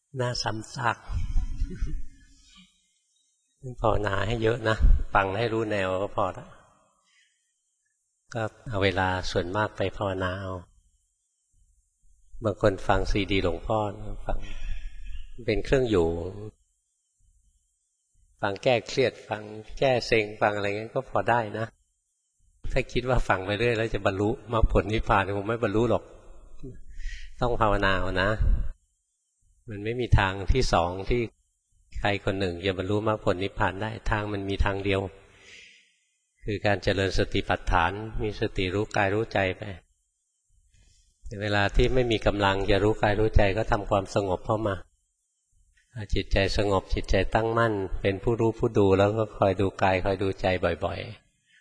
น่าซ้ำซากภาวนาให้เยอะนะฟังให้รู้แนวก็พอแล้วก็เอาเวลาส่วนมากไปภาวนาเอาบางคนฟังซีดีหลวงพ่อฟังเป็นเครื่องอยู่ฟังแก้เครียดฟังแก้เซ็งฟังอะไรเงี้ยก็พอได้นะถ้าคิดว่าฟังไปเรื่อยแล้วจะบรรลุมรรคผลนิพพานคงไม่บรรลุหรอกต้องภาวนาเอานะมันไม่มีทางที่สองที่ใครคนหนึ่งจะบรรลุมรรคผลนิพพานได้ทางมันมีทางเดียวคือการเจริญสติปัฏฐานมีสติรู้กายรู้ใจไปเวลาที่ไม่มีกำลังจะรู้กายรู้ใจก็ทำความสงบเข้ามาจิตใจสงบจิตใจตั้งมั่นเป็นผู้รู้ผู้ดูแล้วก็คอยดูกายคอยดูใจบ่อย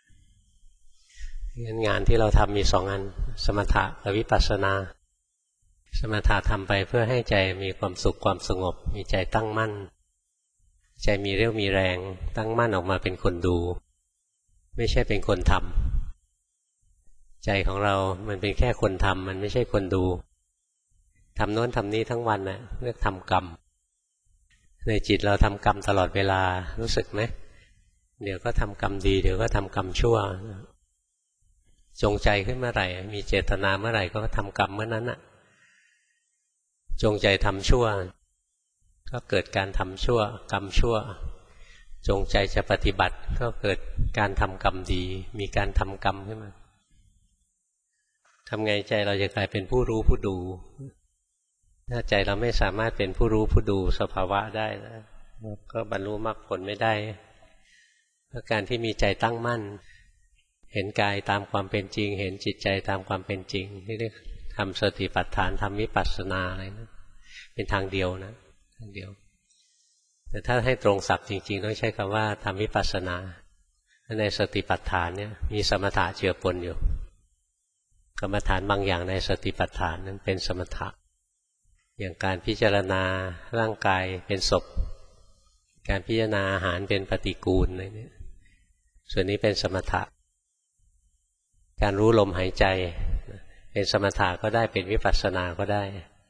ๆงั้นงานที่เราทำมีสองอันสมถะกับวิปัสสนาสมถะทำไปเพื่อให้ใจมีความสุขความสงบมีใจตั้งมั่นใจมีเรี่ยวมีแรงตั้งมั่นออกมาเป็นคนดูไม่ใช่เป็นคนทำใจของเรามันเป็นแค่คนทำมันไม่ใช่คนดูทำโน้นทำนี้ทั้งวันน่ะเรียกทำกรรมในจิตเราทำกรรมตลอดเวลารู้สึกไหมเดี๋ยวก็ทำกรรมดีเดี๋ยวก็ทำกรรมชั่วจงใจขึ้นเมื่อไหร่มีเจตนาเมื่อไหร่ก็ทำกรรมเมื่อนั้นน่ะจงใจทำชั่วก็เกิดการทำชั่วกรรมชั่วจงใจจะปฏิบัติก็เกิดการทำกรรมดีมีการทำกรรมขึ้นมาทำไงใจเราจะกลายเป็นผู้รู้ผู้ดูถ้าใจเราไม่สามารถเป็นผู้รู้ผู้ดูสภาวะได้ก็บรรลุมรรคผลไม่ได้เพราะการที่มีใจตั้งมั่นเห็นกายตามความเป็นจริงเห็นจิตใจตามความเป็นจริงที่เรียกทำสติปัฏฐานทำวิปัสสนาอะไรนะเป็นทางเดียวนะทางเดียวแต่ถ้าให้ตรงศัพท์จริงๆต้องใช้คำว่าทำวิปัสสนาในสติปัฏฐานเนี่ยมีสมถะเจือปนอยู่กรรมฐานบางอย่างในสติปัฏฐานนั้นเป็นสมถะอย่างการพิจารณาร่างกายเป็นศพการพิจารณาอาหารเป็นปฏิกูลอะไรเนี่ยส่วนนี้เป็นสมถะการรู้ลมหายใจเป็นสมถะก็ได้เป็นวิปัสสนาก็ได้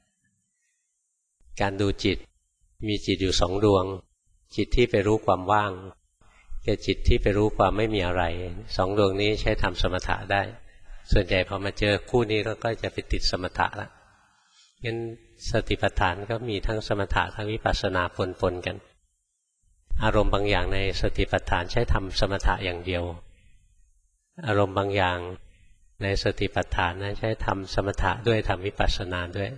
การดูจิตมีจิตอยู่สองดวงจิตที่ไปรู้ความว่างกับจิตที่ไปรู้ความไม่มีอะไรสองดวงนี้ใช้ทำสมถะได้ส่วนใหญ่พอมาเจอคู่นี้เราก็จะไปติดสมถะละงั้นสติปัฏฐานก็มีทั้งสมถะทั้งวิปัสสนาปนๆกันอารมณ์บางอย่างในสติปัฏฐานใช้ทำสมถะอย่างเดียวอารมณ์บางอย่างในสติปัฏฐานนะใช้ทำสมถะด้วยทำวิปัสสนาด้วย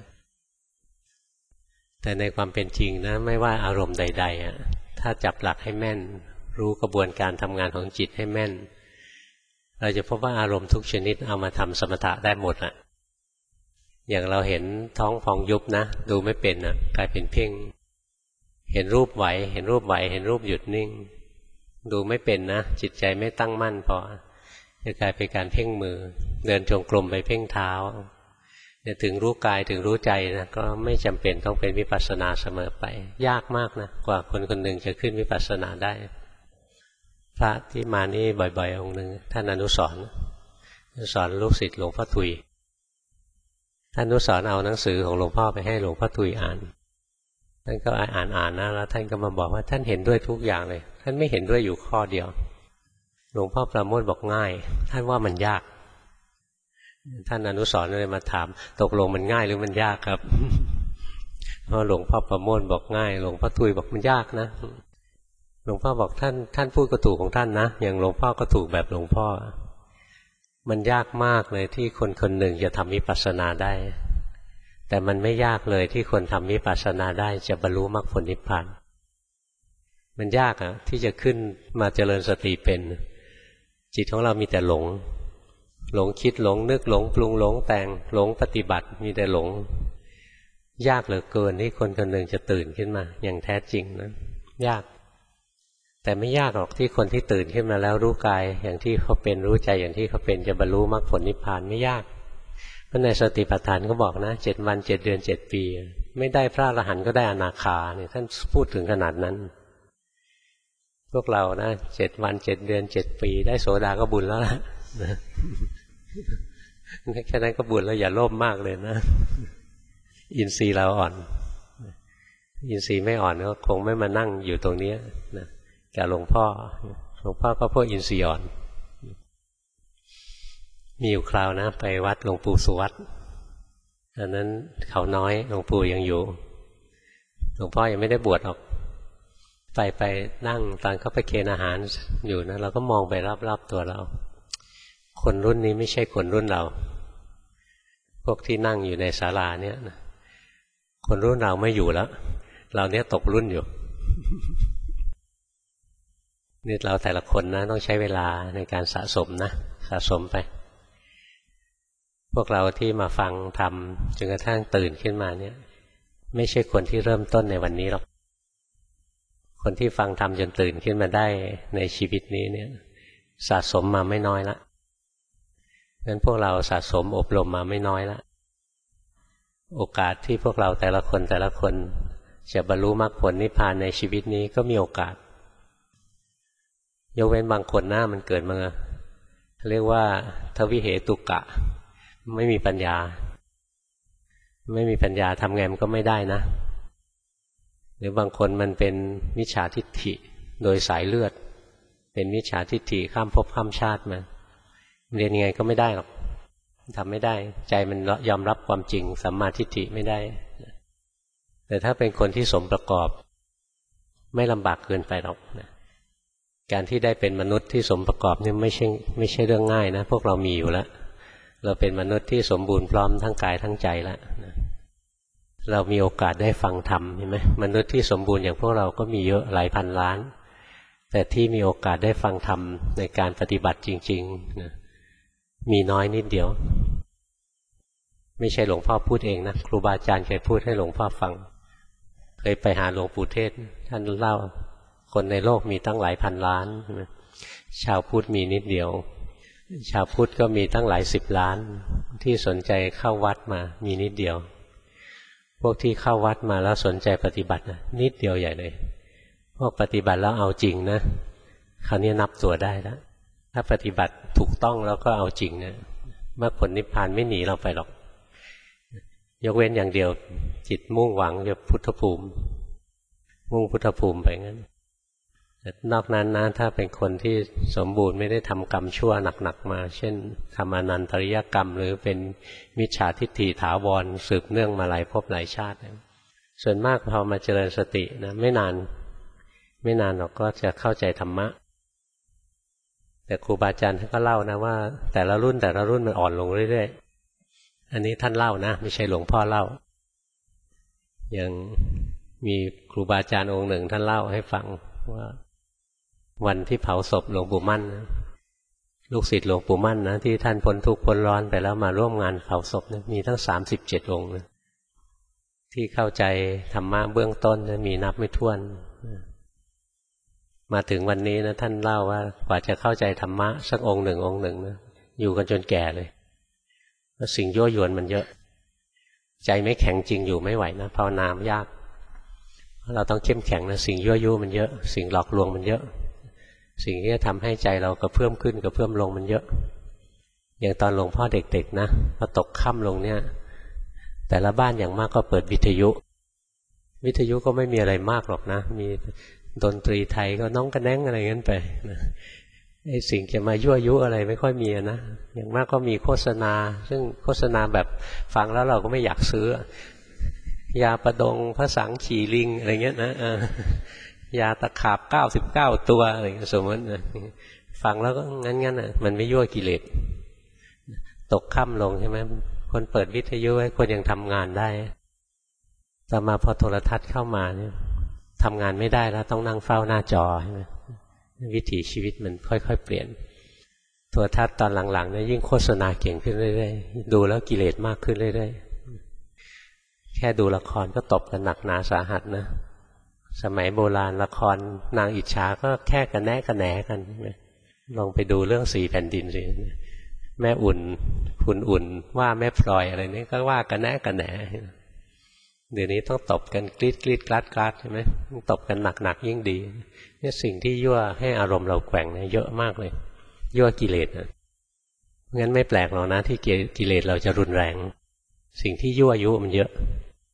แต่ในความเป็นจริงนะไม่ว่าอารมณ์ใดๆถ้าจับหลักให้แม่นรู้กระบวนการทำงานของจิตให้แม่นเราจะพบว่าอารมณ์ทุกชนิดเอามาทำสมถะได้หมดอ่ะอย่างเราเห็นท้องพองยุบนะดูไม่เป็นอ่ะกลายเป็นเพ่งเห็นรูปไหวเห็นรูปไหวเห็นรูปหยุดนิ่งดูไม่เป็นนะจิตใจไม่ตั้งมั่นพอจะกลายเป็นการเพ่งมือเดินจงกรมไปเพ่งเท้าเนี่ยถึงรู้กายถึงรู้ใจนะก็ไม่จำเป็นต้องเป็นวิปัสสนาเสมอไปยากมากนะกว่าคนคนหนึ่งจะขึ้นวิปัสสนาได้พระที่มานี่บ่อยๆองค์หนึ่งท่านอนุสรณ์สอนลูกศิษย์หลวงพ่อทุยท่านอนุสรณ์เอาหนังสือของหลวงพ่อไปให้หลวงพ่อทุยอ่านท่านก็อ่านนะแล้วท่านก็มาบอกว่าท่านเห็นด้วยทุกอย่างเลยท่านไม่เห็นด้วยอยู่ข้อเดียวหลวงพ่อประโมทบอกง่ายท่านว่ามันยากท่านอนุสรณ์เลยมาถามตกลงมันง่ายหรือมันยากครับเพราะหลวงพ่อประโมทบอกง่ายหลวงพ่อทุยบอกมันยากนะหลวงพ่อบอกท่านพูดก็ถูกของท่านนะอย่างหลวงพ่อก็ถูกแบบหลวงพ่อมันยากมากเลยที่คนคนหนึ่งจะทำวิปัสสนาได้แต่มันไม่ยากเลยที่คนทำวิปัสสนาได้จะบรรลุมรรคผลนิพพานมันยากที่จะขึ้นมาเจริญสติเป็นจิตของเรามีแต่หลงคิดหลงนึกหลงปรุงหลงแต่งหลงปฏิบัติมีแต่หลงยากเหลือเกินที่คนคนหนึ่งจะตื่นขึ้นมาอย่างแท้จริงนะยากแต่ไม่ยากหรอกที่คนที่ตื่นขึ้นมาแล้วรู้กายอย่างที่เขาเป็นรู้ใจอย่างที่เขาเป็นจะบรรลุมรรคผลนิพพานไม่ยากเพราะในสติปัฏฐานก็บอกนะ7 วัน 7 เดือน 7 ปีไม่ได้พระอรหันต์ก็ได้อนาคาเนี่ยท่านพูดถึงขนาดนั้นพวกเรานะ7 วัน 7 เดือน 7 ปีได้โสดาก็บุญแล้วล่ะแค่นั้นก็บุญแล้วอย่าโลภมากเลยนะอินทรีย์เราอ่อนอินทรีย์ไม่อ่อนก็คงไม่มานั่งอยู่ตรงนี้นะกับหลวงพ่อก็พวกอินทรีย์อ่อนมีอยู่คราวนะไปวัดหลวงปู่สุวัตตอนนั้นเขาน้อยหลวงปู่ยังอยู่หลวงพ่อยังไม่ได้บวชหรอกไปนั่งตอนเขาไปเกณฑ์อาหารอยู่นะเราก็มองไปรอบๆตัวเราคนรุ่นนี้ไม่ใช่คนรุ่นเราพวกที่นั่งอยู่ในศาลาเนี่ยนะคนรุ่นเราไม่อยู่แล้วเราเนี่ยตกรุ่นอยู่นี่เราแต่ละคนนะต้องใช้เวลาในการสะสมนะสะสมไปพวกเราที่มาฟังธรรมจนกระทั่งตื่นขึ้นมาเนี่ยไม่ใช่คนที่เริ่มต้นในวันนี้หรอกคนที่ฟังธรรมจนตื่นขึ้นมาได้ในชีวิตนี้เนี่ยสะสมมาไม่น้อยละงั้นพวกเราสะสมอบรมมาไม่น้อยละโอกาสที่พวกเราแต่ละคนจะบรรลุมรรคผลนิพพานในชีวิตนี้ก็มีโอกาสยกเว้นบางคนหน้ามันเกิดมาเรียกว่าทวิเหตุกะไม่มีปัญญาทำไงมันก็ไม่ได้นะหรือบางคนมันเป็นมิจฉาทิฏฐิโดยสายเลือดเป็นมิจฉาทิฏฐิข้ามภพข้ามชาติมาเรียนยังไงก็ไม่ได้หรอกทำไม่ได้ใจมันยอมรับความจริงสัมมาทิฏฐิไม่ได้แต่ถ้าเป็นคนที่สมประกอบไม่ลำบากเกินไปหรอกการที่ได้เป็นมนุษย์ที่สมประกอบนี่ไม่ใช่เรื่องง่ายนะพวกเรามีอยู่แล้วเราเป็นมนุษย์ที่สมบูรณ์พร้อมทั้งกายทั้งใจแล้วเรามีโอกาสได้ฟังธรรมเห็นไหมมนุษย์ที่สมบูรณ์อย่างพวกเราก็มีเยอะหลายพันล้านแต่ที่มีโอกาสได้ฟังธรรมในการปฏิบัติจริงๆนะมีน้อยนิดเดียวไม่ใช่หลวงพ่อพูดเองนะครูบาอาจารย์เคยพูดให้หลวงพ่อฟังเคยไปหาหลวงปู่เทศท่านเล่าคนในโลกมีตั้งหลายพันล้านชาวพุทธมีนิดเดียวชาวพุทธก็มีตั้งหลาย10 ล้านที่สนใจเข้าวัดมามีนิดเดียวพวกที่เข้าวัดมาแล้วสนใจปฏิบัตินะนิดเดียวใหญ่เลยพวกปฏิบัติแล้วเอาจริงนะคราวนี้นับตัวได้แล้วถ้าปฏิบัติถูกต้องแล้วก็เอาจริงนะมรรคผลนิพพานไม่หนีเราไปหรอกยกเว้นอย่างเดียวจิตมุ่งหวังจะพุทธภูมิมุ่งพุทธภูมิไปงั้นแต่นอกนั้นนะถ้าเป็นคนที่สมบูรณ์ไม่ได้ทำกรรมชั่วหนักๆมาเช่นทำอนันตริยกรรมหรือเป็นมิจฉาทิฏฐิถาวรสืบเนื่องมาหลายภพหลายชาติส่วนมากพอมาเจริญสตินะไม่นานเราก็จะเข้าใจธรรมะแต่ครูบาอาจารย์ท่านก็เล่านะว่าแต่ละรุ่นมันอ่อนลงเรื่อยๆอันนี้ท่านเล่านะไม่ใช่หลวงพ่อเล่าอย่างมีครูบาอาจารย์องค์หนึ่งท่านเล่าให้ฟังว่าวันที่เผาศพหลวงปู่มั่นนะลูกศิษย์หลวงปู่มั่นนะที่ท่านพ้นทุกข์พ้นร้อนไปแล้วมาร่วมงานเผาศพนะมีทั้ง37 องค์นะที่เข้าใจธรรมะเบื้องต้นนะมีนับไม่ถ้วนมาถึงวันนี้นะท่านเล่าว่ากว่าจะเข้าใจธรรมะสักองค์หนึ่งนะอยู่กันจนแก่เลยเพราะสิ่งยั่วยวนมันเยอะใจไม่แข็งจริงอยู่ไม่ไหวนะภาวนายากเราต้องเข้มแข็งนะสิ่งยั่วยุมันเยอะสิ่งหลอกลวงมันเยอะสิ่งที่จะทำให้ใจเรากระเพื่อมขึ้นกระเพื่อมลงมันเยอะอย่างตอนหลวงพ่อเด็กๆนะพอตกค่ำลงเนี่ยแต่ละบ้านอย่างมากก็เปิดวิทยุก็ไม่มีอะไรมากหรอกนะมีดนตรีไทยก็น้องกระแน้งอะไรงั้นไปนะไอ้สิ่งจะมายั่วยุอะไรไม่ค่อยมีนะอย่างมากก็มีโฆษณาซึ่งโฆษณาแบบฟังแล้วเราก็ไม่อยากซื้อยาประดงพระสังขี่ลิงอะไรเงี้ยนะยาตะขาบ99 ตัวอะไรสมมตินะฟังแล้วก็งั้นอ่ะมันไม่ยั่วกิเลสตกค่ำลงใช่ไหมคนเปิดวิทยุให้คนยังทำงานได้แต่มาพอโทรทัศน์เข้ามาเนี่ยทำงานไม่ได้แล้วต้องนั่งเฝ้าหน้าจอใช่ไหมวิถีชีวิตมันค่อยๆเปลี่ยนโทรทัศน์ตอนหลังๆเนี่ยยิ่งโฆษณาเก่งขึ้นเรื่อยๆดูแล้วกิเลสมากขึ้นเรื่อยๆแค่ดูละครก็ตบกันหนักหนาสาหัสนะสมัยโบราณละครนางอิจฉาก็แค่กันแนะกันแหนกันลองไปดูเรื่อง4 แผ่นดินสิแม่อุ่นคุณอุ่นว่าแม่พลอยอะไรนี่ก็ว่ากันแนะกันแหนเดี๋ยวนี้ต้องตบกันกรีดกราดใช่ไหมตบกันหนักยิ่งดีเนี่ยสิ่งที่ยั่วให้อารมณ์เราแกว่งเนี่ยเยอะมากเลยยั่วกิเลสนะงั้นไม่แปลกหรอกนะที่กิเลสเราจะรุนแรงสิ่งที่ยั่วยุมันเยอะ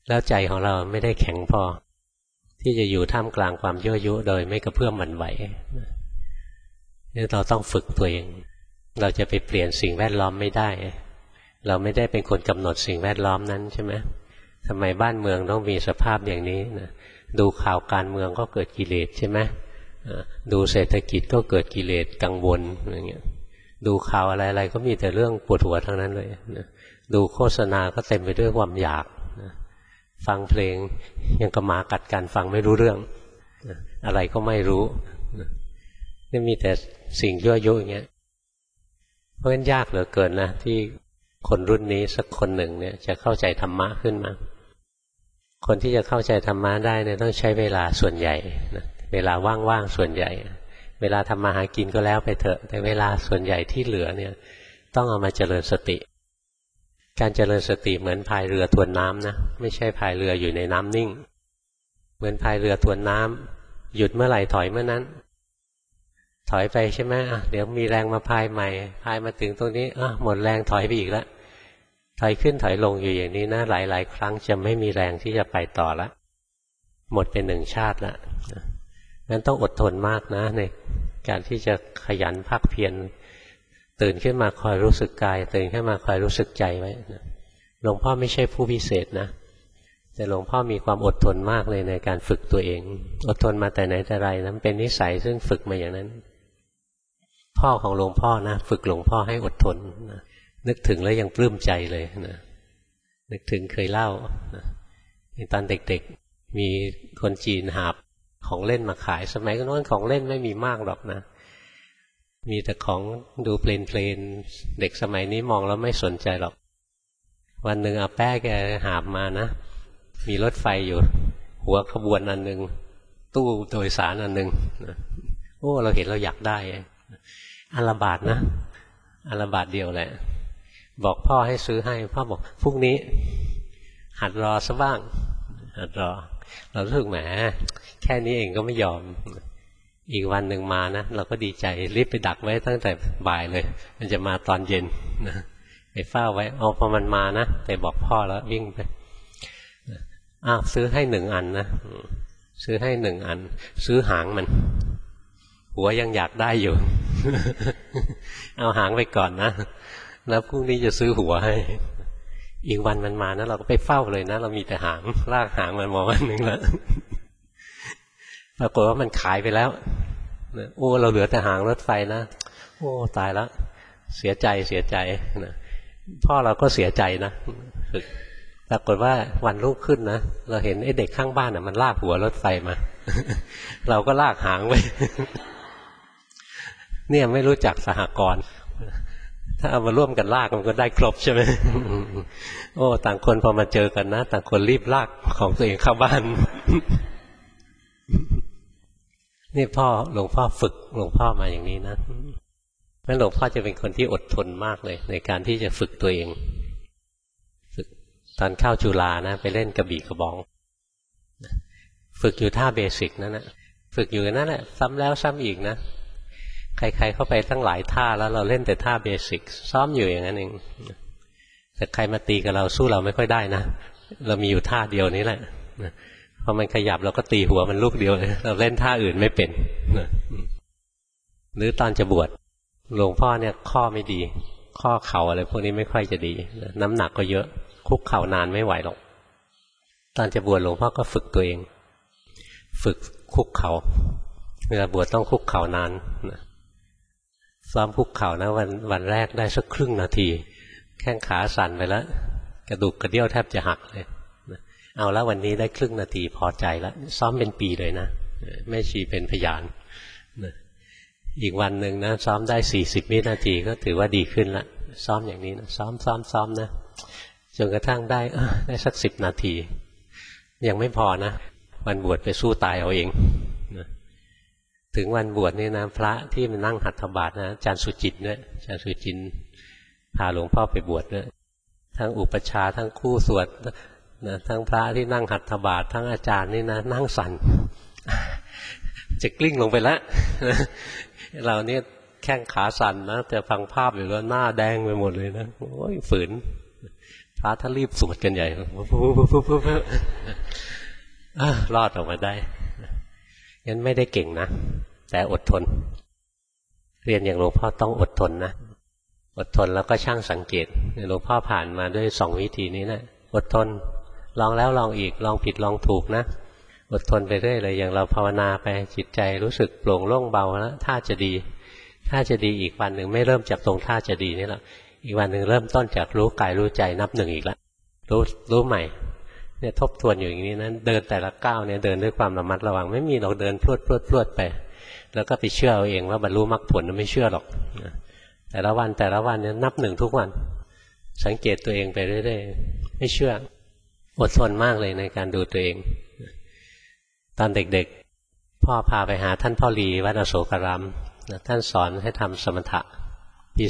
แล้วใจของเราไม่ได้แข็งพอที่จะอยู่ท่ามกลางความยั่วยุโดยไม่กระเพื่อมหวั่นไหวนี่เราต้องฝึกตัวเองเราจะไปเปลี่ยนสิ่งแวดล้อมไม่ได้เราไม่ได้เป็นคนกำหนดสิ่งแวดล้อมนั้นใช่ไหมทำไมบ้านเมืองต้องมีสภาพอย่างนี้นะดูข่าวการเมืองก็เกิดกิเลสใช่ไหมดูเศรษฐกิจก็เกิดกิเลสกังวลอย่างเงี้ยดูข่าวอะไรๆก็มีแต่เรื่องปวดหัวทั้งนั้นเลยนะดูโฆษณาก็เต็มไปด้วยความอยากนะฟังเพลงยังกระหมากัดกันฟังไม่รู้เรื่องนะอะไรก็ไม่รู้นะนี่มีแต่สิ่งยั่วยุอย่างเงี้ยเพราะฉะนั้นยากเหลือเกินนะที่คนรุ่นนี้สักคนหนึ่งเนี่ยจะเข้าใจธรรมะขึ้นมาคนที่จะเข้าใจธรรมะได้เนี่ยต้องใช้เวลาส่วนใหญ่นะเวลาว่างๆส่วนใหญ่เวลาทำมาหากินก็แล้วไปเถอะแต่เวลาส่วนใหญ่ที่เหลือเนี่ยต้องเอามาเจริญสติการเจริญสติเหมือนพายเรือทวนน้ำนะไม่ใช่พายเรืออยู่ในน้ำนิ่งเหมือนพายเรือทวนน้ำหยุดเมื่อไหร่ถอยเมื่อนั้นถอยไปใช่ไหมเดี๋ยวมีแรงมาพายใหม่พายมาถึงตรงนี้หมดแรงถอยไปอีกแล้วถอยขึ้นถอยลงอยู่อย่างนี้นะหลายๆครั้งจะไม่มีแรงที่จะไปต่อละหมดเป็นหนึ่งชาติละงั้นต้องอดทนมากนะในการที่จะขยันภาคเพียรตื่นขึ้นมาคอยรู้สึกกายตื่นขึ้นมาคอยรู้สึกใจไว้หลวงพ่อไม่ใช่ผู้พิเศษนะแต่หลวงพ่อมีความอดทนมากเลยในการฝึกตัวเองอดทนมาแต่ไหนแต่ไรนั้นเป็นนิสัยซึ่งฝึกมาอย่างนั้นพ่อของหลวงพ่อนะฝึกหลวงพ่อให้อดทนนะนึกถึงแล้วยังปลื้มใจเลยนะนึกถึงเคยเล่านะตอนเด็กๆมีคนจีนหาบของเล่นมาขายสมัยก่อนของเล่นไม่มีมากหรอกนะมีแต่ของดูเพลนๆเด็กสมัยนี้มองแล้วไม่สนใจหรอกวันหนึ่งอาแป้แกหาบมานะมีรถไฟอยู่หัวขบวนอันหนึ่งตู้โดยสารอันหนึ่งโอ้เราเห็นเราอยากได้อันละบาทนะอันละบาทเดียวแหละบอกพ่อให้ซื้อให้พ่อบอกพรุ่งนี้หัดรอซะบ้างหัดรอเรารู้สึกแหมแค่นี้เองก็ไม่ยอมอีกวันหนึ่งมานะเราก็ดีใจรีบไปดักไว้ตั้งแต่บ่ายเลยมันจะมาตอนเย็นนะไปเฝ้าไว้พอมันมานะแต่บอกพ่อแล้ววิ่งไปซื้อให้1 อันนะซื้อให้1 อันซื้อหางมันหัวยังอยากได้อยู่ เอาหางไปก่อนนะแล้วพรุ่งนี้จะซื้อหัวให้อีกวันมันมานะเราก็ไปเฝ้าเลยนะเรามีแต่หางลากหางมันมาวันหนึ่งแล้วปรากฏว่ามันขายไปแล้วโอ้เราเหลือแต่หางรถไฟนะโอ้ตายแล้วเสียใจนะพ่อเราก็เสียใจนะปรากฏว่าวันรุ่งขึ้นนะเราเห็นไอ้เด็กข้างบ้านมันลากหัวรถไฟมา เราก็ลากหางไว้ เนี่ยไม่รู้จักสหกรณ์ถ้าเอามาร่วมกันลากมันก็ได้ครบใช่ไหม โอ้ต่างคนพอมาเจอกันนะต่างคนรีบลากของตัวเองเข้าบ้าน นี่หลวงพ่อฝึกหลวงพ่อมาอย่างนี้นะงั้นหลวงพ่อจะเป็นคนที่อดทนมากเลยในการที่จะฝึกตัวเองฝึกตอนเข้าจุฬานะไปเล่นกระบี่กระบองฝึกอยู่ท่าเบสิกนั่นนะฝึกอยู่นั่นแหละซ้ำแล้วซ้ำอีกนะใครๆเข้าไปตั้งหลายท่าแล้วเราเล่นแต่ท่าเบสิกซ้อมอยู่อย่างนั้นเองแต่ใครมาตีกับเราสู้เราไม่ค่อยได้นะเรามีอยู่ท่าเดียวนี้แหละพอมันขยับเราก็ตีหัวมันลูกเดียวเลยเราเล่นท่าอื่นไม่เป็นหรือตอนจะบวชหลวงพ่อเนี่ยข้อไม่ดีข้อเข่าอะไรพวกนี้ไม่ค่อยจะดีน้ำหนักก็เยอะคุกเข่านานไม่ไหวหรอกตอนจะบวชหลวงพ่อก็ฝึกตัวเองฝึกคุกเข่าเวลาบวชต้องคุกเข่านานซ้อมคุกเข่านะวันแรกได้สักครึ่งนาทีแข้งขาสั่นไปแล้วกระดูกกระเดี่ยวแทบจะหักเลยเอาแล้ววันนี้ได้ครึ่งนาทีพอใจแล้วซ้อมเป็นปีเลยนะแม่ชีเป็นพยานอีกวันหนึ่งนะซ้อมได้40 วินาทีก็ถือว่าดีขึ้นละซ้อมอย่างนี้นะซ้อมนะจนกระทั่งได้สัก10 นาทียังไม่พอนะวันบวชไปสู้ตายเอาเองถึงวันบวชนี่นะพระที่มันนั่งหัตถบาตนะอาจารย์สุจินเนี่ยอาจารย์สุจินพาหลวงพ่อไปบวชเนี่ยทั้งอุปัชฌาย์ทั้งคู่สวดนะทั้งพระที่นั่งหัตถบาตทั้งอาจารย์นี่นะนั่งสั่นจะกลิ้งลงไปแล้วเราเนี่ยแข้งขาสั่นนะแต่ฟังภาพอยู่แล้วหน้าแดงไปหมดเลยนะโอ้ยฝืนภระท่านรีบสวดกันใหญ่รอดออกมาได้งั้นไม่ได้เก่งนะแต่อดทนเรียนอย่างหลวงพ่อต้องอดทนนะอดทนแล้วก็ช่างสังเกตหลวงพ่อผ่านมาด้วย2 วิธีนี้นะอดทนลองแล้วลองอีกลองผิดลองถูกนะอดทนไปเรื่อยเลยอย่างเราภาวนาไปจิตใจรู้สึกโปร่งโล่งเบาแล้วท่าจะดีอีกวันหนึ่งไม่เริ่มจากตรงท่าจะดีนี่หรอกอีกวันหนึ่งเริ่มต้นจากรู้กายรู้ใจนับ1อีกแล้วรู้ใหม่เนี่ยทบทวนอยู่อย่างนี้นะเดินแต่ละก้าวเนี่ยเดินด้วยความระมัดระวังไม่มีเราเดินพรวดไปแล้วก็ไปเชื่อเอาเองว่าบรรลุมรรคผลไม่เชื่อหรอกแต่ละวันเนี่ยนับ1ทุกวันสังเกตตัวเองไปเรื่อยๆไม่เชื่ออดทนมากเลยในการดูตัวเองตอนเด็กๆพ่อพาไปหาท่านพ่อลีวัดอโศการามท่านสอนให้ทำสมถะปี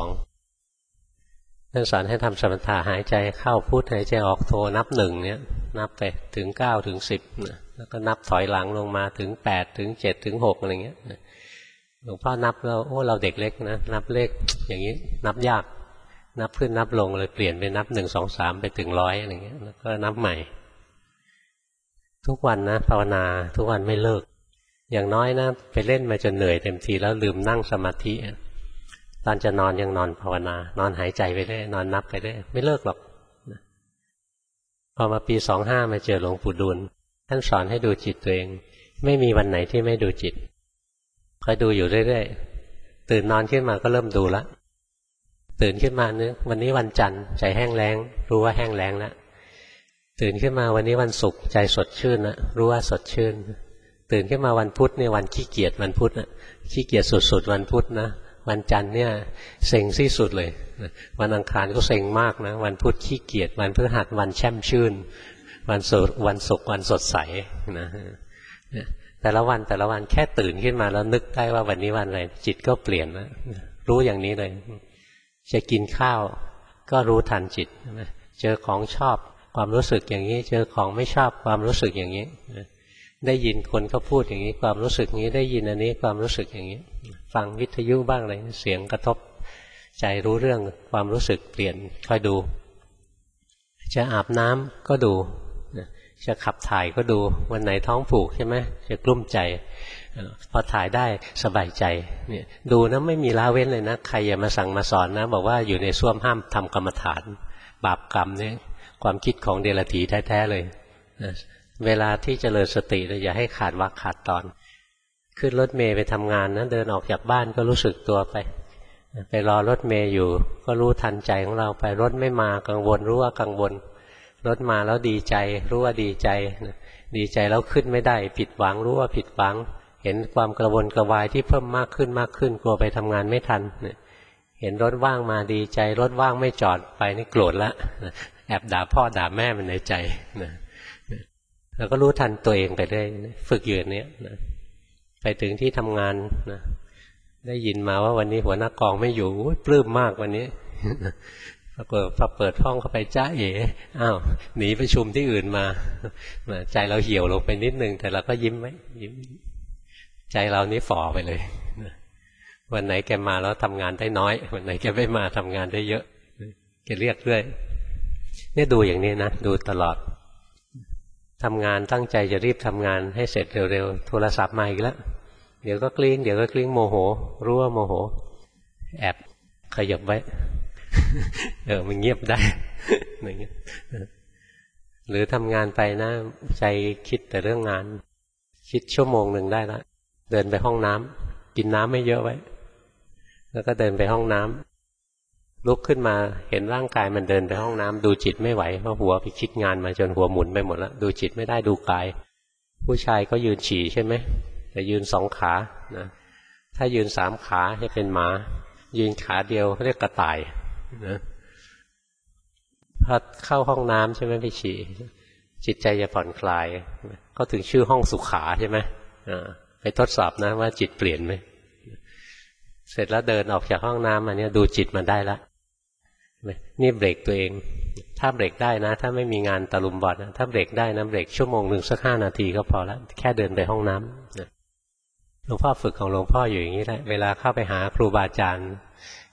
02ท่านสอนให้ทำสมถะหายใจเข้าพุทหายใจออกโทนับ1เนี่ยนับไปถึง9ถึง10แล้วก็นับถอยหลังลงมาถึง8ถึง7ถึง6อะไรเงี้ยหลวงพ่อนับแล้วโอ้เราเด็กเล็กนะนับเลขอย่างนี้นับยากนับขึ้นนับลงเลยเปลี่ยนไปนับ1 2 3ไปถึง100อะไรเงี้ยแล้วก็นับใหม่ทุกวันนะภาวนาทุกวันไม่เลิกอย่างน้อยนะไปเล่นมาจนเหนื่อยเต็มทีแล้วลืมนั่งสมาธิตอนจะนอนยังนอนภาวนานอนหายใจไปได้นอนนับไปได้ไม่เลิกหรอกพอมาปี25มาเจอหลวงปู่ดูลท่านสอนให้ดูจิตตัวเองไม่มีวันไหนที่ไม่ดูจิตคอยดูอยู่เรื่อยๆตื่นนอนขึ้นมาก็เริ่มดูละตื่นขึ้นมานึกวันนี้วันจันทร์ใจแห้งแล้งรู้ว่าแห้งแล้งแล้วตื่นขึ้นมาวันนี้วันศุกร์ใจสดชื่นนะรู้ว่าสดชื่นตื่นขึ้นมาวันพุธเนี่ยวันขี้เกียจวันพุธนะขี้เกียจสุดๆวันพุธนะวันจันทร์เนี่ยเซ็งที่สุดเลยวันอังคารก็เซ็งมากนะวันพุธขี้เกียจวันพฤหัสวันแช่มชื่นวันศุกร์วันสดใสนะแต่ละวันแค่ตื่นขึ้นมาแล้วนึกได้ว่าวันนี้วันอะไรจิตก็เปลี่ยนนะรู้อย่างนี้เลยจะกินข้าวก็รู้ทันจิตเจอของชอบความรู้สึกอย่างนี้เจอของไม่ชอบความรู้สึกอย่างนี้ได้ยินคนเขาพูดอย่างนี้ความรู้สึกนี้ได้ยินอันนี้ความรู้สึกอย่างนี้ฟังวิทยุบ้างอะไรเสียงกระทบใจรู้เรื่องความรู้สึกเปลี่ยนค่อยดูจะอาบน้ำก็ดูจะขับถ่ายก็ดูวันไหนท้องผูกใช่ไหมจะกลุ้มใจพอถ่ายได้สบายใจเนี่ยดูนะไม่มีละเว้นเลยนะใครอย่ามาสั่งมาสอนนะบอกว่าอยู่ในส้วมห้ามทำกรรมฐานบาปกรรมเนี่ยความคิดของเดรัจฉีแท้ๆเลยเวลาที่เจริญสติเราอย่าให้ขาดวรรคขาดตอนขึ้นรถเมล์ไปทำงานนะเดินออกจากบ้านก็รู้สึกตัวไปรอรถเมล์อยู่ก็รู้ทันใจของเราไปรถไม่มากังวลรู้ว่ากังวลรถมาแล้วดีใจรู้ว่าดีใจแล้วขึ้นไม่ได้ผิดหวังรู้ว่าผิดหวังเห็นความกระวนกระวายที่เพิ่มมากขึ้นกลัวไปทำงานไม่ทันเห็นรถว่างมาดีใจรถว่างไม่จอดไปนี่โกรธละแอบด่าพ่อด่าแม่มันในใจแล้วก็รู้ทันตัวเองไปได้ฝึกอยู่อย่างนี้ไปถึงที่ทำงานได้ยินมาว่าวันนี้หัวหน้ากองไม่อยู่ปลื้มมากวันนี้พอเปิดห้องเข้าไปจ้าเอ๋อ้าวหนีประชุมที่อื่นมาใจเราเหี่ยวลงไปนิดนึงแต่เราก็ยิ้มไว้ยิ้มใจเรานี่ฝ่อไปเลยวันไหนแกมาแล้วทำงานได้น้อยวันไหนแกไม่มาทำงานได้เยอะแกเรียกเรื่อยเนี่ยดูอย่างนี้นะดูตลอดทำงานตั้งใจจะรีบทำงานให้เสร็จเร็วๆโทรศัพท์มาอีกแล้วเดี๋ยวก็กลิ้งโมโหรู้ว่าโมโหแอบขยับไว้มันเงียบได้อย่างเงี้ยหรือทำงานไปนะใจคิดแต่เรื่องงานคิดชั่วโมงหนึ่งได้แล้วเดินไปห้องน้ำกินน้ำไม่เยอะไว้แล้วก็เดินไปห้องน้ำลุกขึ้นมาเห็นร่างกายมันเดินไปห้องน้ำดูจิตไม่ไหวเพราะหัวไปคิดงานมาจนหัวหมุนไปหมดแล้วดูจิตไม่ได้ดูกายผู้ชายก็ยืนฉี่ใช่ไหมแต่ยืน2 ขานะถ้ายืน3 ขาจะเป็นหมายืนขาเดียวเรียกกระต่ายนะพอเข้าห้องน้ำใช่ไหมไปฉี่จิตใจจะผ่อนคลายก็ถึงชื่อห้องสุขาใช่ไหมไปทดสอบนะว่าจิตเปลี่ยนไหมเสร็จแล้วเดินออกจากห้องน้ำอันนี้ดูจิตมันได้แล้วนี่เบรกตัวเองถ้าเบรกได้นะถ้าไม่มีงานตะลุมบอลนะถ้าเบรกได้นะเบรกชั่วโมงหนึ่งสัก5 นาทีก็พอแล้วแค่เดินไปห้องน้ำหลวงพ่อฝึกของหลวงพ่ออยู่อย่างนี้แหละเวลาเข้าไปหาครูบาอาจารย์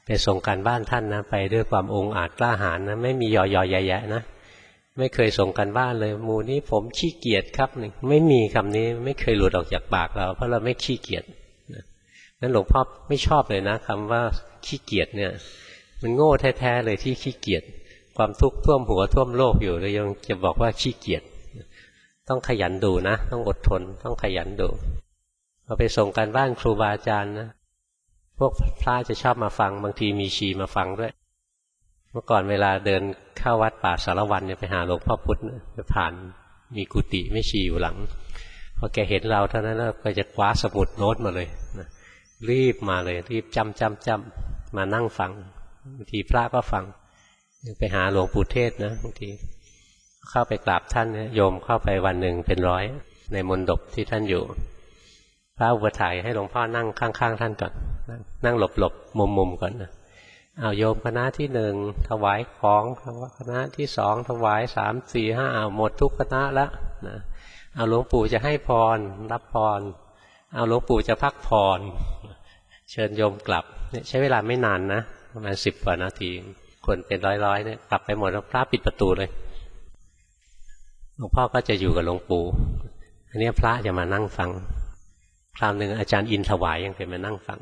ไปส่งการบ้านท่านนะไปด้วยความองอาจกล้าหาญนะไม่มีหย่อๆแย่ๆนะไม่เคยส่งกันบ้านเลยหมู่นี้ผมขี้เกียจครับไม่มีคำนี้ไม่เคยหลุดออกจากปากเราเพราะเราไม่ขี้เกียจนั้นหลวงพ่อไม่ชอบเลยนะคำว่าขี้เกียจเนี่ยมันโง่แท้ๆเลยที่ขี้เกียจความทุกข์ท่วมหัวท่วมโลกอยู่เลยยังจะบอกว่าขี้เกียจต้องขยันดูนะต้องอดทนต้องขยันดูพอไปส่งกันบ้านครูบาอาจารย์นะพวกพระจะชอบมาฟังบางทีมีชีมาฟังด้วยเมื่อก่อนเวลาเดินเข้าวัดป่าสารวันเนี่ยไปหาหลวงพ่อพุธจะผ่านมีกุฏิไม่ชีอยู่หลังพอแกเห็นเราเท่านั้นแล้วก็จะคว้าสมุดโน้ตมาเลยนะรีบมาเลยรีบจำมานั่งฟังบางทีพระก็ฟังไปหาหลวงปู่เทศนะบางทีเข้าไปกราบท่านโยมเข้าไปวันหนึ่งเป็นร้อยในมณฑปที่ท่านอยู่พระอุปถากให้หลวงพ่อนั่งข้างๆท่านก่อนนั่งหลบๆมุมๆก่อนนะเอาโยมคณะที่หนึ่งถวายของคณะที่สองถวายสามสี่ห้าหมดทุกคณะแล้วนะเอาหลวงปู่จะให้พรรับพรเอาหลวงปู่จะพักพรเชิญโยมกลับเนี่ยใช้เวลาไม่นานนะประมาณ10 กว่านาทีคนเป็นร้อยเนี่ยกลับไปหมดแล้วพระปิดประตูเลยหลวงพ่อก็จะอยู่กับหลวงปู่อันนี้พระจะมานั่งฟังคราวหนึ่งอาจารย์อินถวายยังเคยมานั่งฟัง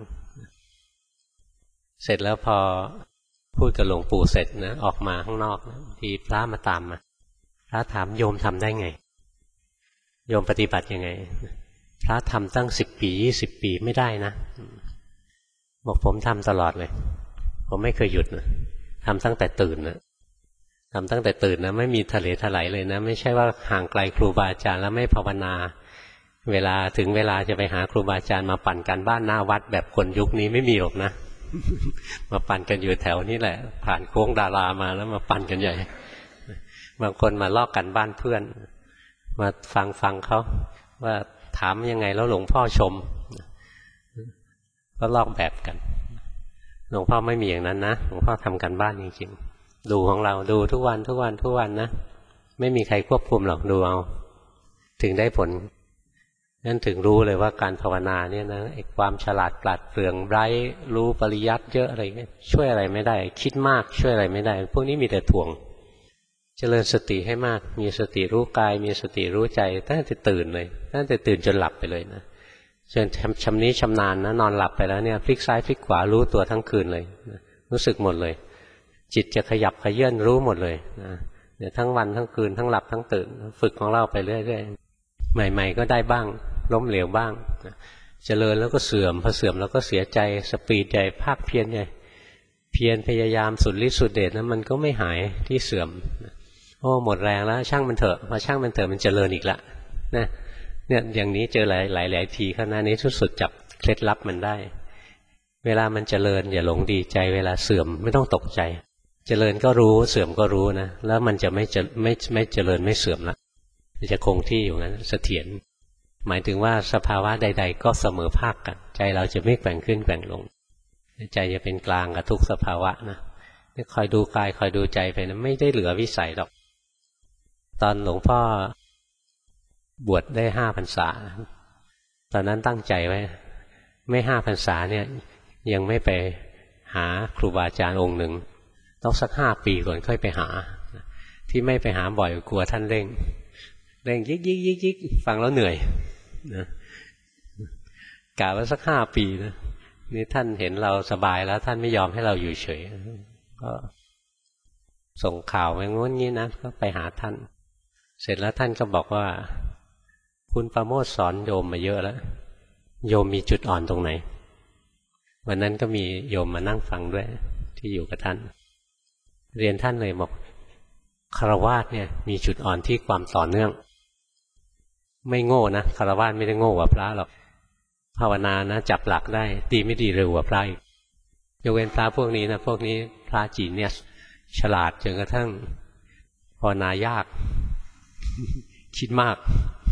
เสร็จแล้วพอพูดกับหลวงปู่เสร็จนะออกมาข้างนอกนะทีพระมาตามมาพระถามโยมทำได้ไงโยมปฏิบัติยังไงพระทำตั้ง10 ปี20 ปีไม่ได้นะบอกผมทำตลอดเลยผมไม่เคยหยุดนะทำตั้งแต่ตื่นนะทำตั้งแต่ตื่นนะไม่มีทะเลถลายเลยนะไม่ใช่ว่าห่างไกลครูบาอาจารย์แล้วไม่ภาวนาเวลาถึงเวลาจะไปหาครูบาอาจารย์มาปั่นการบ้านหน้าวัดแบบคนยุคนี้ไม่มีหรอกนะมาปั่นกันอยู่แถวนี้แหละผ่านโค้งดารามาแล้วมาปั่นกันใหญ่บางคนมาลอกกันบ้านเพื่อนมาฟังเขาว่าถามยังไงแล้วหลวงพ่อชมก็ลอกแบบกันหลวงพ่อไม่มีอย่างนั้นนะหลวงพ่อทำกันบ้านจริงๆดูของเราดูทุกวันนะไม่มีใครควบคุมหรอกดูเอาถึงได้ผลนั่นถึงรู้เลยว่าการภาวนาเนี่ยนะไอ้ความฉลาดปราดเปรื่องไร้รู้ปริยัติเยอะอะไรเนี่ยช่วยอะไรไม่ได้คิดมากช่วยอะไรไม่ได้พวกนี้มีแต่ถ่วงเจริญสติให้มากมีสติรู้กายมีสติรู้ใจตั้งแต่ตื่นเลยตั้งแต่ตื่นจนหลับไปเลยนะจนชำนิชำนาญนะนอนหลับไปแล้วเนี่ยพลิกซ้ายพลิกขวารู้ตัวทั้งคืนเลยรู้สึกหมดเลยจิตจะขยับขยื่นรู้หมดเลยนะเนี่ยทั้งวันทั้งคืนทั้งหลับทั้งตื่นฝึกของเราไปเรื่อยๆใหม่ๆก็ได้บ้างล้มเหลวบ้างเจริญแล้วก็เสื่อมพอเสื่อมแล้วก็เสียใจสปีดใหญ่ภาคเพียรใหญ่เพียรพยายามสุดฤทธิ์สุดเดชนะมันก็ไม่หายที่เสื่อมโอ้หมดแรงแล้วช่างมันเถอะพอช่างมันเถอะมันเจริญอีกละนะเนี่ยอย่างนี้เจอหลายทีขณะนี้ที่สุดจับเคล็ดลับมันได้เวลามันเจริญอย่าหลงดีใจเวลาเสื่อมไม่ต้องตกใจเจริญก็รู้เสื่อมก็รู้นะแล้วมันจะไม่เจริญไม่เสื่อมละจะคงที่อยู่งั้นเสถียรหมายถึงว่าสภาวะใดๆก็เสมอภาคกันใจเราจะไม่แกว่งขึ้นแกว่งลงใจจะเป็นกลางกับทุกสภาวะนะคอยดูกายคอยดูใจไปนะไม่ได้เหลือวิสัยหรอกตอนหลวงพ่อบวชได้5 พรรษาตอนนั้นตั้งใจไว้ไม่5 พรรษาเนี่ยยังไม่ไปหาครูบาอาจารย์องค์หนึ่งต้องสัก5 ปีก่อนค่อยไปหาที่ไม่ไปหาบ่อยกลัวท่านเร่งยิกฟังแล้วเหนื่อยนะกะว่าสัก5 ปีนะนี่ท่านเห็นเราสบายแล้วท่านไม่ยอมให้เราอยู่เฉยก็ส่งข่าวไปงุ้นงี้นะก็ไปหาท่านเสร็จแล้วท่านก็บอกว่าคุณประโมทสอนโยมมาเยอะแล้วโยมมีจุดอ่อนตรงไหนวันนั้นก็มีโยมมานั่งฟังด้วยที่อยู่กับท่านเรียนท่านเลยบอกฆราวาสเนี่ยมีจุดอ่อนที่ความต่อเนื่องไม่โง่นะฆราวาสไม่ได้โง่กว่าพระหรอกภาวนานะจับหลักได้ดีไม่ดีเร็วกว่าพระอีกยกเว้นพระพวกนี้นะพวกนี้พระจีนเนี่ยฉลาดจนกระทั่งภาวนายากคิดมาก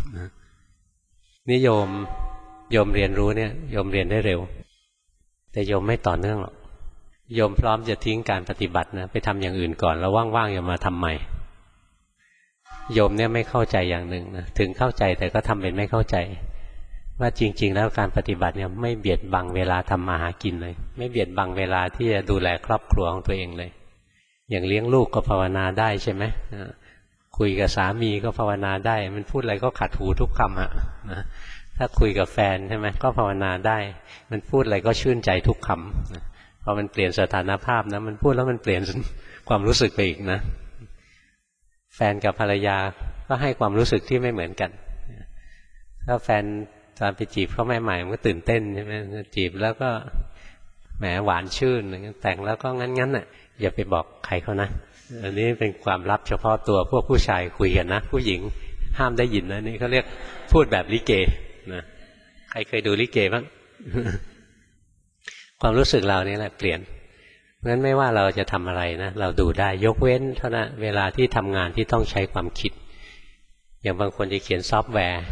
นี่โยมเรียนรู้เนี่ยโยมเรียนได้เร็วแต่โยมไม่ต่อเนื่องหรอกโยมพร้อมจะทิ้งการปฏิบัตินะไปทำอย่างอื่นก่อนแล้วว่างๆอย่ามาทำใหม่โยมเนี่ยไม่เข้าใจอย่างหนึ่งนะถึงเข้าใจแต่ก็ทำเป็นไม่เข้าใจว่าจริงๆแล้วการปฏิบัติเนี่ยไม่เบียดบังเวลาทำมาหากินเลยไม่เบียดบังเวลาที่จะดูแลครอบครัวของตัวเองเลยอย่างเลี้ยงลูกก็ภาวนาได้ใช่ไหมคุยกับสามีก็ภาวนาได้มันพูดอะไรก็ขัดหูทุกคำอะนะถ้าคุยกับแฟนใช่ไหมก็ภาวนาได้มันพูดอะไรก็ชื่นใจทุกคำพอมันเปลี่ยนสถานภาพนะมันพูดแล้วมันเปลี่ยนความรู้สึกไปอีกนะแฟนกับภรรยาก็ให้ความรู้สึกที่ไม่เหมือนกันถ้าแฟนตอนไปจีบเขาใหม่ๆมันก็ตื่นเต้นใช่ไหมจีบแล้วก็แหมหวานชื่นแต่งแล้วก็งั้นน่ะอย่าไปบอกใครเขานะอันนี้เป็นความลับเฉพาะตัวพวกผู้ชายคุยกันนะผู้หญิงห้ามได้ยินนะนี่เขาเรียกพูดแบบลิเกนะใครเคยดูลิเกบ้าง ความรู้สึกเรานี่แหละเปลี่ยนเพราะฉะนั้นไม่ว่าเราจะทำอะไรนะเราดูได้ยกเว้นเท่านั้นเวลาที่ทำงานที่ต้องใช้ความคิดอย่างบางคนจะเขียนซอฟต์แวร์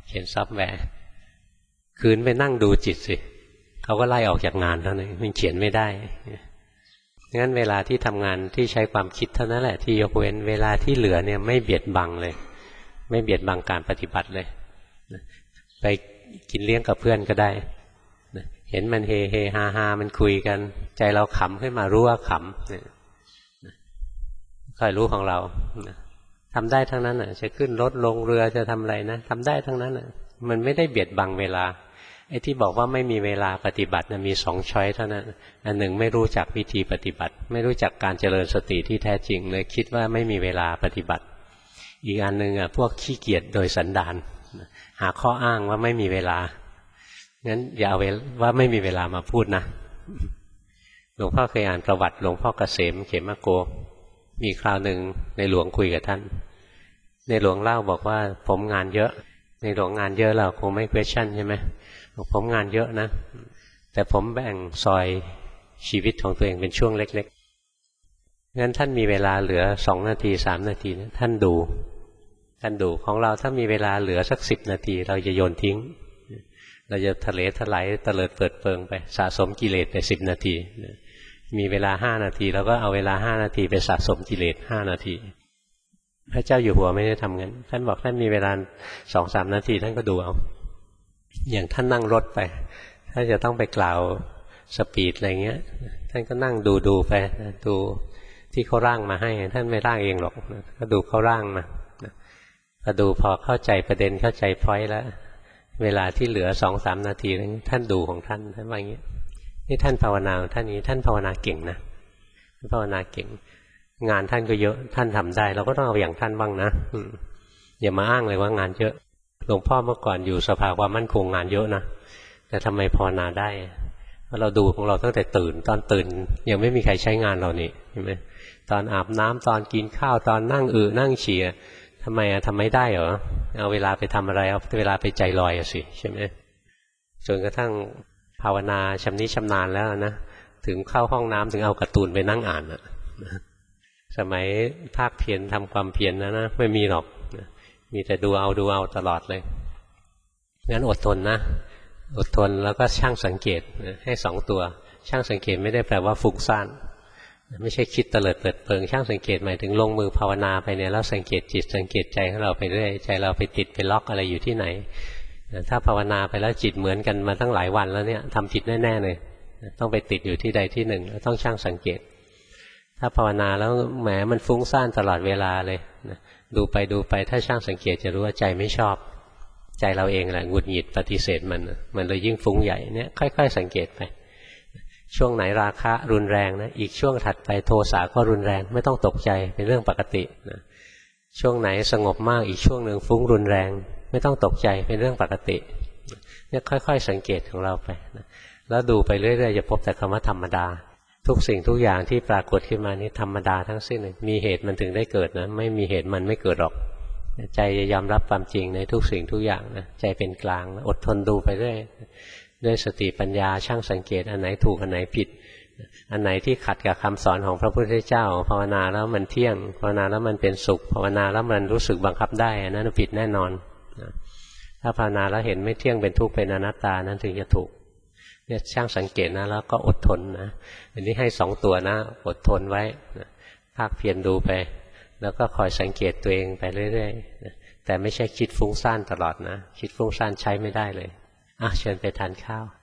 คืนไปนั่งดูจิตสิเขาก็ไล่ออกจากงานเท่านั้นมันเขียนไม่ได้งั้นเวลาที่ทำงานที่ใช้ความคิดเท่านั้นแหละที่ยกเว้นเวลาที่เหลือเนี่ยไม่เบียดบังเลยไม่เบียดบังการปฏิบัติเลยไปกินเลี้ยงกับเพื่อนก็ได้เห็นมันเฮเฮฮาฮามันคุยกันใจเราขำขึ้นมารู้ว่าขำคอยรู้ของเราทำได้ทั้งนั้นจะขึ้นรถลงเรือจะทำอะไรนะทำได้ทั้งนั้นมันไม่ได้เบียดบังเวลาไอ้ที่บอกว่าไม่มีเวลาปฏิบัติมี2 ช้อยเท่านั้นอันหนึ่งไม่รู้จักวิธีปฏิบัติไม่รู้จักการเจริญสติที่แท้จริงเลยคิดว่าไม่มีเวลาปฏิบัติอีกอันหนึ่งพวกขี้เกียจโดยสันดานหาข้ออ้างว่าไม่มีเวลางั้นอย่าเอาว่าไม่มีเวลามาพูดนะหลวงพ่อเคยอ่านประวัติหลวงพ่อเกษมเขมโกมีคราวหนึ่งในหลวงคุยกับท่านในหลวงเล่าบอกว่าผมงานเยอะในหลวงงานเยอะเราคงไม่ question ใช่ไหมบอกผมงานเยอะนะแต่ผมแบ่งซอยชีวิตของตัวเองเป็นช่วงเล็กๆงั้นท่านมีเวลาเหลือ2 นาที3 นาทีนะท่านดูของเราถ้ามีเวลาเหลือสัก10 นาทีเราจะโยนทิ้งเราจะทะเลถลายเตลิดเปิดเปิงไปสะสมกิเลสไป10 นาทีมีเวลา5 นาทีเราก็เอาเวลา5 นาทีไปสะสมกิเลส5 นาทีพระเจ้าอยู่หัวไม่ได้ทำงั้นท่านบอกท่านมีเวลา 2-3 นาทีท่านก็ดูเอาอย่างท่านนั่งรถไปถ้าจะต้องไปกล่าวสปีดอะไรเงี้ยท่านก็นั่งดูไปดูที่เขาร่างมาให้ท่านไม่ร่างเองหรอกก็ดูเขาร่างมาก็ดูพอเข้าใจประเด็นเข้าใจพอยต์แล้วเวลาที่เหลือ 2-3 นาทีท่านดูของท่านว่าอย่างนี้นี่ท่านภาวนาท่านนี้ท่านภาวนาเก่งนะภาวนาเก่งงานท่านก็เยอะท่านทำได้เราก็ต้องเอาอย่างท่านบ้างนะอย่ามาอ้างเลยว่างานเยอะหลวงพ่อเมื่อก่อนอยู่สภาความมั่นคงงานเยอะนะแต่ทำไมภาวนาได้เพราะเราดูของเราตั้งแต่ตื่นตอนตื่นยังไม่มีใครใช้งานเรานี่เห็นไหมตอนอาบน้ำตอนกินข้าวตอนนั่งนั่งฉี่ทำไมทำไม่ได้เหรอเอาเวลาไปทำอะไรเอาเวลาไปใจลอยสิใช่ไหมจนกระทั่งภาวนาชำนิชำนาญแล้วนะถึงเข้าห้องน้ำถึงเอาการ์ตูนไปนั่งอ่านสมัยภาคเพียรทำความเพียรนะไม่มีหรอกมีแต่ดูเอาตลอดเลยงั้นอดทนนะอดทนแล้วก็ช่างสังเกตให้2 ตัวช่างสังเกตไม่ได้แปลว่าฟุ้งซ่านไม่ใช่คิดเตลิดเปิดเปิงช่างสังเกตหมายถึงลงมือภาวนาไปเนี่ยแล้วสังเกตจิตสังเกตใจของเราไปเรื่อยใจเราไปติดไปล็อกอะไรอยู่ที่ไหนถ้าภาวนาไปแล้วจิตเหมือนกันมาตั้งหลายวันแล้วเนี่ยทำผิดแน่ๆเลยต้องไปติดอยู่ที่ใดที่หนึ่งแล้วต้องช่างสังเกตถ้าภาวนาแล้วแหมมันฟุ้งซ่านตลอดเวลาเลยดูไปถ้าช่างสังเกตจะรู้ว่าใจไม่ชอบใจเราเองแหละหงุดหงิดปฏิเสธมันเลยยิ่งฟุ้งใหญ่เนี่ยค่อยๆสังเกตไปช่วงไหนราคะรุนแรงนะอีกช่วงถัดไปโทสะก็รุนแรงไม่ต้องตกใจเป็นเรื่องปกตินะช่วงไหนสงบมากอีกช่วงหนึ่งฟุ้งรุนแรงไม่ต้องตกใจเป็นเรื่องปกติเนี่ยค่อยๆสังเกตของเราไปนะแล้วดูไปเรื่อยๆจะพบแต่คำว่าธรรมดาทุกสิ่งทุกอย่างที่ปรากฏขึ้นมานี่ธรรมดาทั้งสิ้นมีเหตุมันถึงได้เกิดนะไม่มีเหตุมันไม่เกิดหรอกใจจะยอมรับความจริงในทุกสิ่งทุกอย่างนะใจเป็นกลางอดทนดูไปเรื่อยด้วยสติปัญญาช่างสังเกตอันไหนถูกอันไหนผิดอันไหนที่ขัดกับคำสอนของพระพุทธเจ้าภาวนาแล้วมันเที่ยงภาวนาแล้วมันเป็นสุขภาวนาแล้วมันรู้สึกบังคับได้อันนั้นผิดแน่นอนถ้าภาวนาแล้วเห็นไม่เที่ยงเป็นทุกข์เป็นอนัตตานั้นถึงจะถูกเนี่ยช่างสังเกตนะแล้วก็อดทนนะอันนี้ให้2 ตัวนะอดทนไว้ภาคเพียรดูไปแล้วก็คอยสังเกตตัวเองไปเรื่อยๆแต่ไม่ใช่คิดฟุ้งซ่านตลอดนะคิดฟุ้งซ่านใช้ไม่ได้เลยเชิญไปทานข้าว